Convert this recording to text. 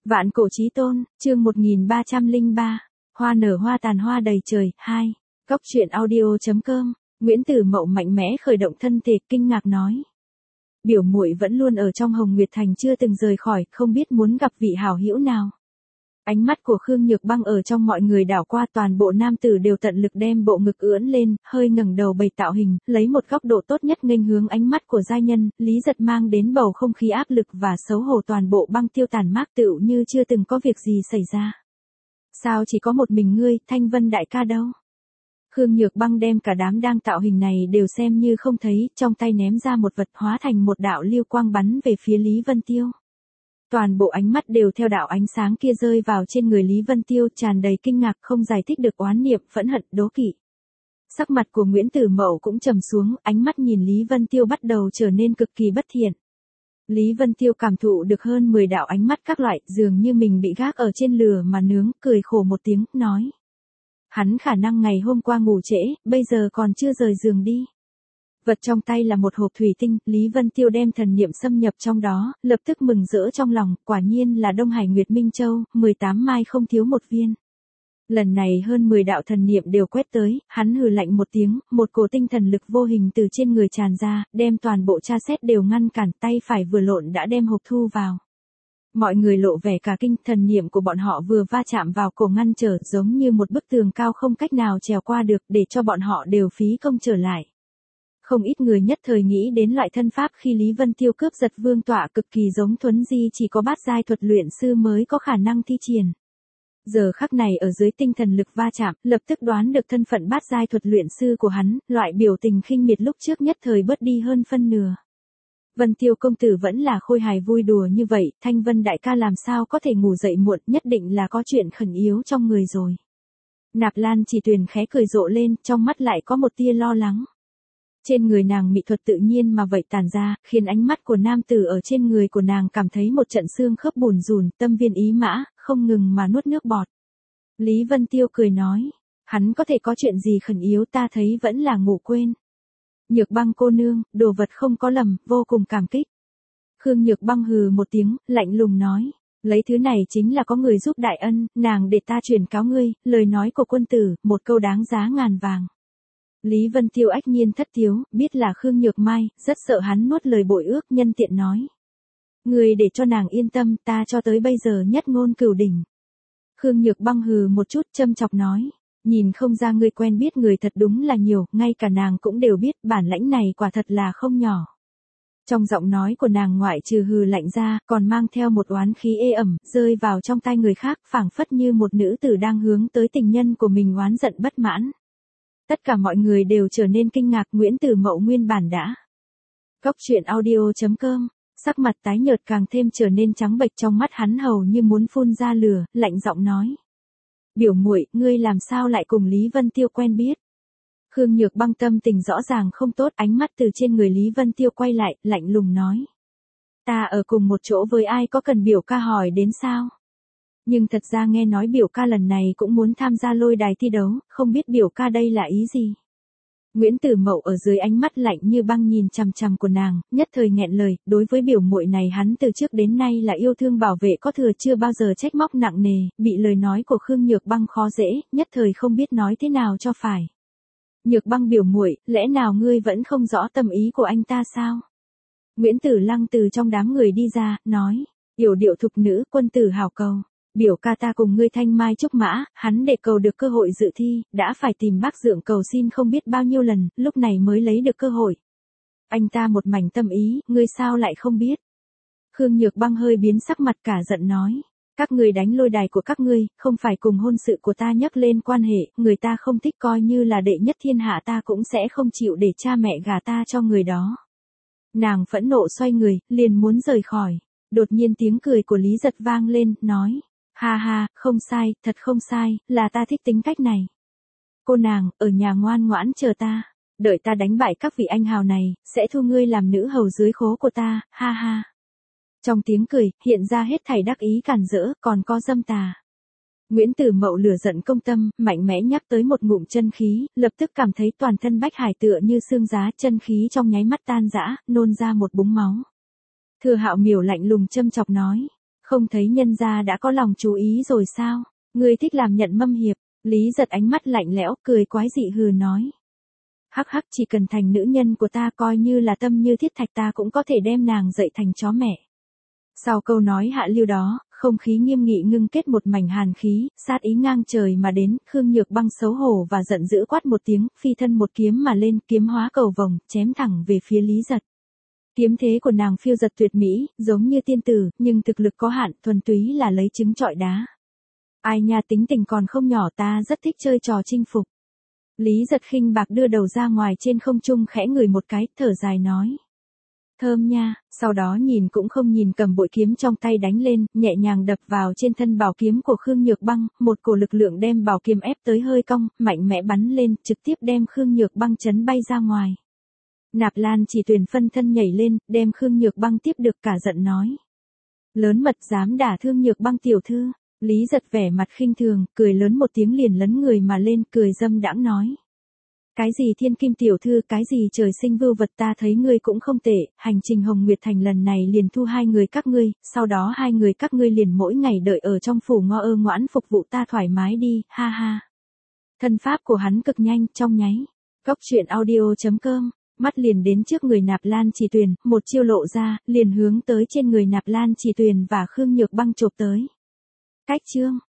Vạn cổ chí tôn, chương 1303, hoa nở hoa tàn hoa đầy trời, 2. Góc truyện audio.com, Nguyễn Tử Mậu mạnh mẽ khởi động thân thể, kinh ngạc nói. Biểu muội vẫn luôn ở trong Hồng Nguyệt Thành chưa từng rời khỏi, không biết muốn gặp vị hảo hữu nào. Ánh mắt của Khương Nhược Băng ở trong mọi người đảo qua, toàn bộ nam tử đều tận lực đem bộ ngực ưỡn lên, hơi ngẩng đầu bày tạo hình, lấy một góc độ tốt nhất nghênh hướng ánh mắt của giai nhân, Lý Giật mang đến bầu không khí áp lực và xấu hổ, toàn bộ Băng Tiêu tàn mát tựu như chưa từng có việc gì xảy ra. Sao chỉ có một mình ngươi, Thanh Vân đại ca đâu? Khương Nhược Băng đem cả đám đang tạo hình này đều xem như không thấy, trong tay ném ra một vật hóa thành một đạo lưu quang bắn về phía Lý Vân Tiêu. Toàn bộ ánh mắt đều theo đạo ánh sáng kia rơi vào trên người Lý Vân Tiêu, tràn đầy kinh ngạc, không giải thích được oán niệm, phẫn hận, đố kỵ. Sắc mặt của Nguyễn Tử Mậu cũng trầm xuống, ánh mắt nhìn Lý Vân Tiêu bắt đầu trở nên cực kỳ bất thiện. Lý Vân Tiêu cảm thụ được hơn 10 đạo ánh mắt các loại, dường như mình bị gác ở trên lửa mà nướng, cười khổ một tiếng, nói. Hắn khả năng ngày hôm qua ngủ trễ, bây giờ còn chưa rời giường đi. Vật trong tay là một hộp thủy tinh, Lý Vân Tiêu đem thần niệm xâm nhập trong đó, lập tức mừng rỡ trong lòng, quả nhiên là Đông Hải Nguyệt Minh Châu, 18 mai không thiếu một viên. Lần này hơn 10 đạo thần niệm đều quét tới, hắn hừ lạnh một tiếng, một cổ tinh thần lực vô hình từ trên người tràn ra, đem toàn bộ tra xét đều ngăn cản, tay phải vừa lộn đã đem hộp thu vào. Mọi người lộ vẻ cả kinh, thần niệm của bọn họ vừa va chạm vào cổ ngăn trở, giống như một bức tường cao không cách nào trèo qua được, để cho bọn họ đều phí công trở lại. Không ít người nhất thời nghĩ đến loại thân pháp khi Lý Vân Tiêu cướp giật vương tọa cực kỳ giống Thuấn Di, chỉ có bát giai thuật luyện sư mới có khả năng thi triển. Giờ khắc này ở dưới tinh thần lực va chạm, lập tức đoán được thân phận bát giai thuật luyện sư của hắn, loại biểu tình khinh miệt lúc trước nhất thời bớt đi hơn phân nửa. Vân Tiêu công tử vẫn là khôi hài vui đùa như vậy, Thanh Vân đại ca làm sao có thể ngủ dậy muộn, nhất định là có chuyện khẩn yếu trong người rồi. Nạp Lan Chỉ Tuyền khẽ cười rộ lên, trong mắt lại có một tia lo lắng. Trên người nàng mỹ thuật tự nhiên mà vậy tản ra, khiến ánh mắt của nam tử ở trên người của nàng cảm thấy một trận xương khớp bùn rùn, tâm viên ý mã, không ngừng mà nuốt nước bọt. Lý Vân Tiêu cười nói, hắn có thể có chuyện gì khẩn yếu, ta thấy vẫn là ngủ quên. Nhược Băng cô nương, đồ vật không có lầm, vô cùng cảm kích. Khương Nhược Băng hừ một tiếng, lạnh lùng nói, lấy thứ này chính là có người giúp đại ân, nàng để ta truyền cáo ngươi, lời nói của quân tử, một câu đáng giá ngàn vàng. Lý Vân Tiêu ách nhiên thất thiếu, biết là Khương Nhược Mai, rất sợ hắn nuốt lời bội ước, nhân tiện nói. Người để cho nàng yên tâm, ta cho tới bây giờ nhất ngôn cửu đỉnh. Khương Nhược Băng hừ một chút, châm chọc nói. Nhìn không ra ngươi quen biết người thật đúng là nhiều, ngay cả nàng cũng đều biết, bản lãnh này quả thật là không nhỏ. Trong giọng nói của nàng ngoại trừ hừ lạnh ra, còn mang theo một oán khí ê ẩm, rơi vào trong tai người khác, phảng phất như một nữ tử đang hướng tới tình nhân của mình oán giận bất mãn. Tất cả mọi người đều trở nên kinh ngạc, Nguyễn Tử Mậu nguyên bản đã. Góc truyện audio.com, sắc mặt tái nhợt càng thêm trở nên trắng bệch, trong mắt hắn hầu như muốn phun ra lửa, lạnh giọng nói. Biểu muội, ngươi làm sao lại cùng Lý Vân Tiêu quen biết? Khương Nhược Băng tâm tình rõ ràng không tốt, ánh mắt từ trên người Lý Vân Tiêu quay lại, lạnh lùng nói. Ta ở cùng một chỗ với ai, có cần biểu ca hỏi đến sao? Nhưng thật ra nghe nói biểu ca lần này cũng muốn tham gia lôi đài thi đấu, không biết biểu ca đây là ý gì? Nguyễn Tử Mậu ở dưới ánh mắt lạnh như băng nhìn chằm chằm của nàng, nhất thời nghẹn lời, đối với biểu muội này hắn từ trước đến nay là yêu thương bảo vệ có thừa, chưa bao giờ trách móc nặng nề, bị lời nói của Khương Nhược Băng khó dễ, nhất thời không biết nói thế nào cho phải. Nhược Băng biểu muội, lẽ nào ngươi vẫn không rõ tâm ý của anh ta sao? Nguyễn Tử Lăng từ trong đám người đi ra, nói, yểu điệu thục nữ, quân tử hảo cầu. Biểu ca ta cùng ngươi thanh mai trúc mã, hắn để cầu được cơ hội dự thi, đã phải tìm bác dượng cầu xin không biết bao nhiêu lần, lúc này mới lấy được cơ hội. Anh ta một mảnh tâm ý, ngươi sao lại không biết? Khương Nhược Băng hơi biến sắc mặt, cả giận nói. Các ngươi đánh lôi đài của các ngươi, không phải cùng hôn sự của ta nhắc lên quan hệ, người ta không thích coi như là đệ nhất thiên hạ, ta cũng sẽ không chịu để cha mẹ gả ta cho người đó. Nàng phẫn nộ xoay người, liền muốn rời khỏi. Đột nhiên tiếng cười của Lý Giật vang lên, nói. Ha ha, không sai, thật không sai, là ta thích tính cách này. Cô nàng, ở nhà ngoan ngoãn chờ ta, đợi ta đánh bại các vị anh hào này, sẽ thu ngươi làm nữ hầu dưới khố của ta, ha ha. Trong tiếng cười, hiện ra hết thảy đắc ý càn rỡ, còn có dâm tà. Nguyễn Tử Mậu lửa giận công tâm, mạnh mẽ nhắc tới một ngụm chân khí, lập tức cảm thấy toàn thân bách hải tựa như xương giá, chân khí trong nháy mắt tan rã, nôn ra một búng máu. Thừa Hạo Miểu lạnh lùng châm chọc nói. Không thấy nhân gia đã có lòng chú ý rồi sao? Ngươi thích làm nhận mâm hiệp. Lý Giật ánh mắt lạnh lẽo, cười quái dị hừ nói. Hắc hắc, chỉ cần thành nữ nhân của ta, coi như là tâm như thiết thạch, ta cũng có thể đem nàng dạy thành chó mẹ. Sau câu nói hạ lưu đó, không khí nghiêm nghị ngưng kết một mảnh hàn khí, sát ý ngang trời mà đến. Khương Nhược Băng xấu hổ và giận dữ quát một tiếng, phi thân một kiếm mà lên, kiếm hóa cầu vồng, chém thẳng về phía Lý Giật. Kiếm thế của nàng phiêu giật tuyệt mỹ, giống như tiên tử, nhưng thực lực có hạn, thuần túy là lấy trứng trọi đá. Ai nha, tính tình còn không nhỏ, ta rất thích chơi trò chinh phục. Lý Giật khinh bạc đưa đầu ra ngoài trên không trung, khẽ ngửi một cái, thở dài nói. Thơm nha, sau đó nhìn cũng không nhìn cầm bội kiếm trong tay đánh lên, nhẹ nhàng đập vào trên thân bảo kiếm của Khương Nhược Băng, một cổ lực lượng đem bảo kiếm ép tới hơi cong, mạnh mẽ bắn lên, trực tiếp đem Khương Nhược Băng chấn bay ra ngoài. Nạp Lan Chỉ Tuyền phân thân nhảy lên, đem Khương Nhược Băng tiếp được, cả giận nói. Lớn mật dám đả thương Nhược Băng tiểu thư. Lý Giật vẻ mặt khinh thường, cười lớn một tiếng liền lấn người mà lên, cười dâm đãng nói. Cái gì thiên kim tiểu thư, cái gì trời sinh vưu vật, ta thấy ngươi cũng không tệ, hành trình Hồng Nguyệt Thành lần này liền thu hai người các ngươi, sau đó hai người các ngươi liền mỗi ngày đợi ở trong phủ ngoãn phục vụ ta thoải mái đi, ha ha. Thân pháp của hắn cực nhanh, trong nháy. Góc truyện audio.com, mắt liền đến trước người Nạp Lan Chỉ Tuyền, một chiêu lộ ra, liền hướng tới trên người Nạp Lan Chỉ Tuyền và Khương Nhược Băng chộp tới. Cách chương